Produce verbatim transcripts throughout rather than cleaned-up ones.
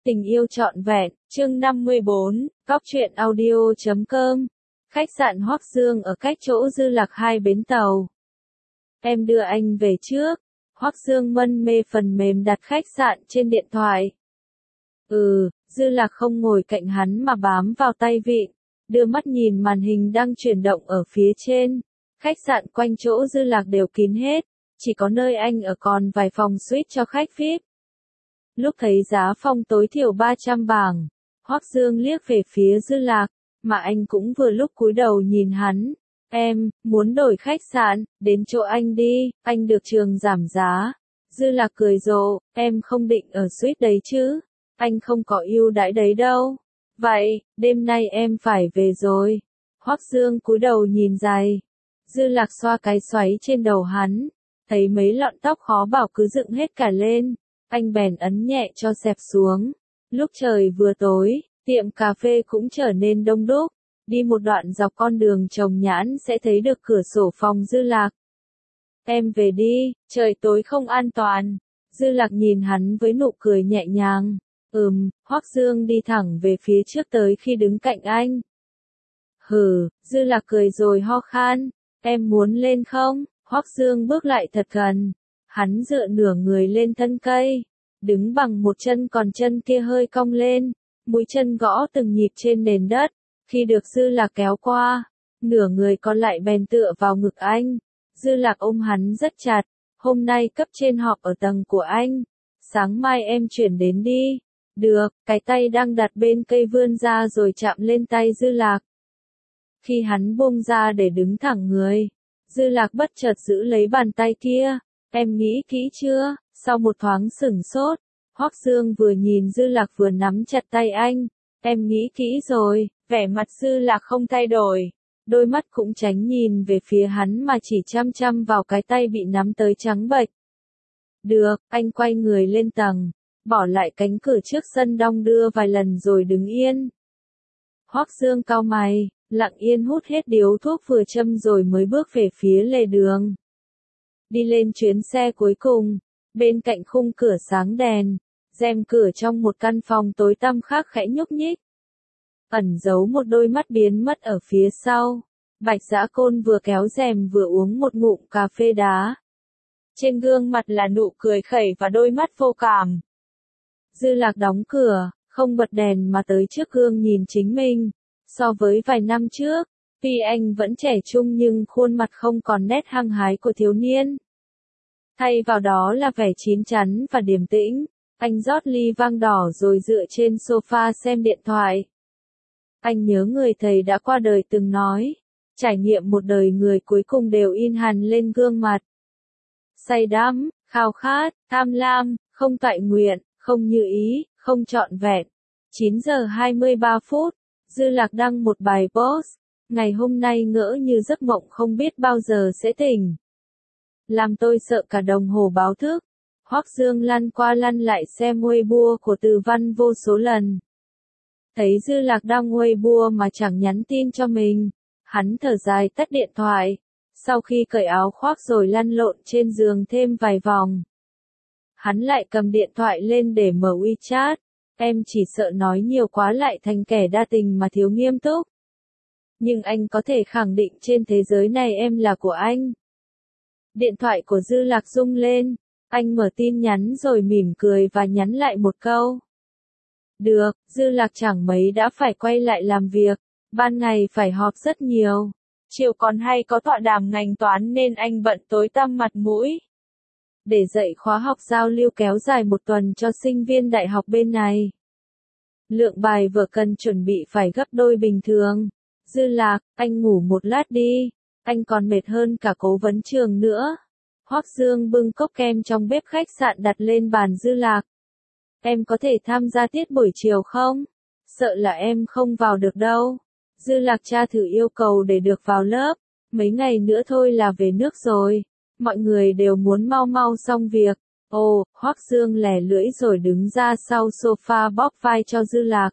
Tình yêu trọn vẹn, chương năm mươi bốn, Cóc truyện audio chấm com. Khách sạn Hoắc Dương ở cách chỗ Dư Lạc hai bến tàu. Em đưa anh về trước. Hoắc Dương mân mê phần mềm đặt khách sạn trên điện thoại. Ừ, Dư Lạc không ngồi cạnh hắn mà bám vào tay vịn, đưa mắt nhìn màn hình đang chuyển động ở phía trên. Khách sạn quanh chỗ Dư Lạc đều kín hết, chỉ có nơi anh ở còn vài phòng suite cho khách vi ai pi. Lúc thấy giá phòng tối thiểu ba trăm bảng, Hoắc Dương liếc về phía Dư Lạc, mà anh cũng vừa lúc cúi đầu nhìn hắn. Em, muốn đổi khách sạn, đến chỗ anh đi, anh được trường giảm giá. Dư Lạc cười rộ, em không định ở suite đấy chứ, anh không có ưu đãi đấy đâu. Vậy, đêm nay em phải về rồi. Hoắc Dương cúi đầu nhìn dài. Dư Lạc xoa cái xoáy trên đầu hắn, thấy mấy lọn tóc khó bảo cứ dựng hết cả lên. Anh bèn ấn nhẹ cho xẹp xuống. Lúc trời vừa tối, tiệm cà phê cũng trở nên đông đúc. Đi một đoạn dọc con đường trồng nhãn sẽ thấy được cửa sổ phòng Dư Lạc. Em về đi, trời tối không an toàn. Dư Lạc nhìn hắn với nụ cười nhẹ nhàng. Ừm, Hoắc Dương đi thẳng về phía trước tới khi đứng cạnh anh. Hừ, Dư Lạc cười rồi ho khan. Em muốn lên không? Hoắc Dương bước lại thật gần. Hắn dựa nửa người lên thân cây, đứng bằng một chân còn chân kia hơi cong lên, mũi chân gõ từng nhịp trên nền đất. Khi được Dư Lạc kéo qua, nửa người còn lại bèn tựa vào ngực anh. Dư Lạc ôm hắn rất chặt. Hôm nay cấp trên họp ở tầng của anh, sáng mai em chuyển đến đi. Được, cái tay đang đặt bên cây vươn ra rồi chạm lên tay Dư Lạc. Khi hắn buông ra để đứng thẳng người, Dư Lạc bất chợt giữ lấy bàn tay kia. Em nghĩ kỹ chưa? Sau một thoáng sửng sốt, Hoắc Dương vừa nhìn Dư Lạc vừa nắm chặt tay anh. Em nghĩ kỹ rồi, vẻ mặt Dư Lạc không thay đổi. Đôi mắt cũng tránh nhìn về phía hắn mà chỉ chăm chăm vào cái tay bị nắm tới trắng bệch. Được, anh quay người lên tầng, bỏ lại cánh cửa trước sân đong đưa vài lần rồi đứng yên. Hoắc Dương cau mày, lặng yên hút hết điếu thuốc vừa châm rồi mới bước về phía lề đường. Đi lên chuyến xe cuối cùng, bên cạnh khung cửa sáng đèn, rèm cửa trong một căn phòng tối tăm khác khẽ nhúc nhích. Ẩn giấu một đôi mắt biến mất ở phía sau. Bạch Dã Côn vừa kéo rèm vừa uống một ngụm cà phê đá. Trên gương mặt là nụ cười khẩy và đôi mắt vô cảm. Dư Lạc đóng cửa, không bật đèn mà tới trước gương nhìn chính mình. So với vài năm trước, tuy anh vẫn trẻ trung nhưng khuôn mặt không còn nét hăng hái của thiếu niên. Thay vào đó là vẻ chín chắn và điềm tĩnh. Anh rót ly vang đỏ rồi dựa trên sofa xem điện thoại. Anh nhớ người thầy đã qua đời từng nói, trải nghiệm một đời người cuối cùng đều in hằn lên gương mặt. Say đắm, khao khát, tham lam, không toại nguyện, không như ý, không trọn vẹn. chín giờ hai mươi ba phút, Dư Lạc đăng một bài post. Ngày hôm nay ngỡ như giấc mộng không biết bao giờ sẽ tỉnh. Làm tôi sợ cả đồng hồ báo thức. Hoắc Dương lăn qua lăn lại xem Weibo của Từ Văn vô số lần. Thấy Dư Lạc đăng Weibo mà chẳng nhắn tin cho mình, hắn thở dài tắt điện thoại. Sau khi cởi áo khoác rồi lăn lộn trên giường thêm vài vòng, hắn lại cầm điện thoại lên để mở WeChat. Em chỉ sợ nói nhiều quá lại thành kẻ đa tình mà thiếu nghiêm túc. Nhưng anh có thể khẳng định trên thế giới này em là của anh. Điện thoại của Dư Lạc rung lên, anh mở tin nhắn rồi mỉm cười và nhắn lại một câu. Được, Dư Lạc chẳng mấy đã phải quay lại làm việc, ban ngày phải họp rất nhiều. Chiều còn hay có tọa đàm ngành toán nên anh bận tối tăm mặt mũi. Để dạy khóa học giao lưu kéo dài một tuần cho sinh viên đại học bên này. Lượng bài vở cần chuẩn bị phải gấp đôi bình thường. Dư Lạc, anh ngủ một lát đi, anh còn mệt hơn cả cố vấn trường nữa. Hoắc Dương bưng cốc kem trong bếp khách sạn đặt lên bàn Dư Lạc. Em có thể tham gia tiết buổi chiều không? Sợ là em không vào được đâu. Dư Lạc tra thử yêu cầu để được vào lớp. Mấy ngày nữa thôi là về nước rồi. Mọi người đều muốn mau mau xong việc. Ồ, Hoắc Dương lẻ lưỡi rồi đứng ra sau sofa bóp vai cho Dư Lạc.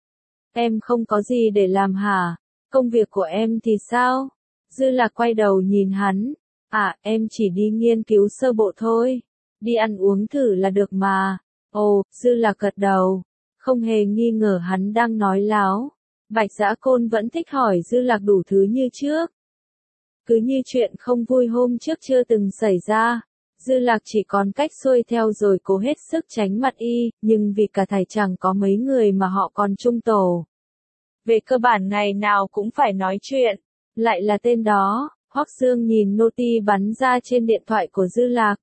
Em không có gì để làm hả? Công việc của em thì sao? Dư Lạc quay đầu nhìn hắn. À, em chỉ đi nghiên cứu sơ bộ thôi. Đi ăn uống thử là được mà. Ồ, Dư Lạc gật đầu. không hề nghi ngờ hắn đang nói láo. Bạch Dã Côn vẫn thích hỏi Dư Lạc đủ thứ như trước. Cứ như chuyện không vui hôm trước chưa từng xảy ra. Dư Lạc chỉ còn cách xuôi theo rồi cố hết sức tránh mặt y, nhưng vì cả thảy chẳng có mấy người mà họ còn chung tổ. Về cơ bản ngày nào cũng phải nói chuyện, lại là tên đó. Hoắc Dương nhìn noti bắn ra trên điện thoại của Dư Lạc.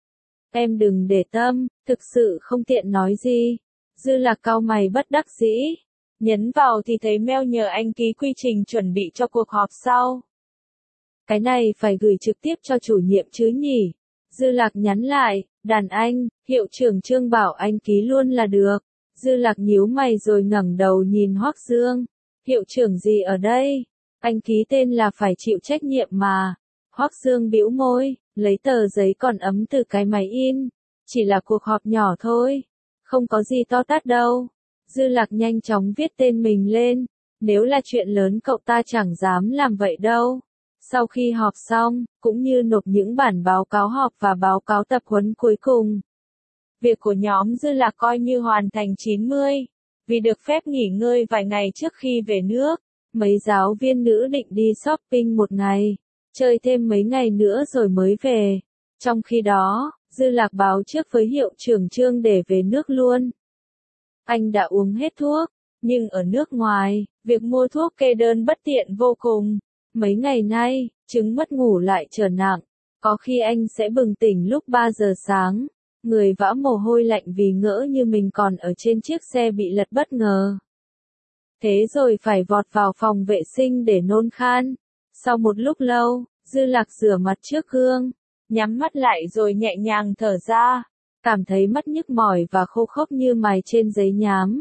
Em đừng để tâm, thực sự không tiện nói gì. Dư Lạc cau mày bất đắc dĩ. Nhấn vào thì thấy mail nhờ anh ký quy trình chuẩn bị cho cuộc họp sau. Cái này phải gửi trực tiếp cho chủ nhiệm chứ nhỉ? Dư Lạc nhắn lại, đàn anh, hiệu trưởng Trương bảo anh ký luôn là được. Dư Lạc nhíu mày rồi ngẩng đầu nhìn Hoắc Dương. Hiệu trưởng gì ở đây? Anh ký tên là phải chịu trách nhiệm mà. Hoắc Dương bĩu môi, lấy tờ giấy còn ấm từ cái máy in. Chỉ là cuộc họp nhỏ thôi. Không có gì to tát đâu. Dư Lạc nhanh chóng viết tên mình lên. Nếu là chuyện lớn cậu ta chẳng dám làm vậy đâu. Sau khi họp xong, cũng như nộp những bản báo cáo họp và báo cáo tập huấn cuối cùng. Việc của nhóm Dư Lạc coi như hoàn thành chín mươi. Vì được phép nghỉ ngơi vài ngày trước khi về nước, mấy giáo viên nữ định đi shopping một ngày, chơi thêm mấy ngày nữa rồi mới về. Trong khi đó, Dư Lạc báo trước với hiệu trưởng Trương để về nước luôn. Anh đã uống hết thuốc, nhưng ở nước ngoài, việc mua thuốc kê đơn bất tiện vô cùng. Mấy ngày nay, chứng mất ngủ lại trở nặng, có khi anh sẽ bừng tỉnh lúc ba giờ sáng, người vã mồ hôi lạnh vì ngỡ như mình còn ở trên chiếc xe bị lật bất ngờ. Thế rồi phải vọt vào phòng vệ sinh để nôn khan. Sau một lúc lâu, Dư Lạc rửa mặt trước gương, nhắm mắt lại rồi nhẹ nhàng thở ra, cảm thấy mắt nhức mỏi và khô khốc như mài trên giấy nhám.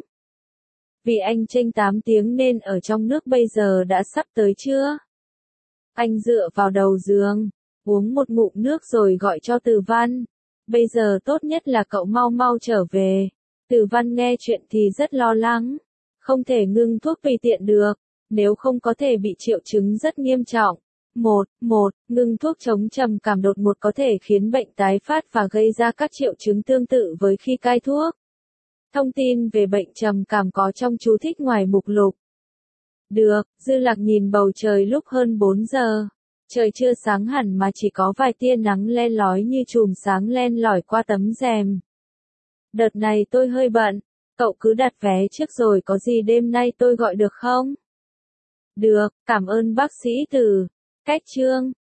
Vì anh chênh tám tiếng nên ở trong nước bây giờ đã sắp tới trưa. Anh dựa vào đầu giường, uống một ngụm nước rồi gọi cho Từ Văn. Bây giờ tốt nhất là cậu mau mau trở về. Từ Văn nghe chuyện thì rất lo lắng. Không thể ngưng thuốc tùy tiện được, nếu không có thể bị triệu chứng rất nghiêm trọng. Một, một, ngưng thuốc chống trầm cảm đột ngột có thể khiến bệnh tái phát và gây ra các triệu chứng tương tự với khi cai thuốc. Thông tin về bệnh trầm cảm có trong chú thích ngoài mục lục. Được, Dư Lạc nhìn bầu trời lúc hơn bốn giờ. Trời chưa sáng hẳn mà chỉ có vài tia nắng len lói như chùm sáng len lỏi qua tấm rèm. Đợt này tôi hơi bận, cậu cứ đặt vé trước rồi có gì đêm nay tôi gọi được không? Được, cảm ơn bác sĩ Từ. Cách Trương.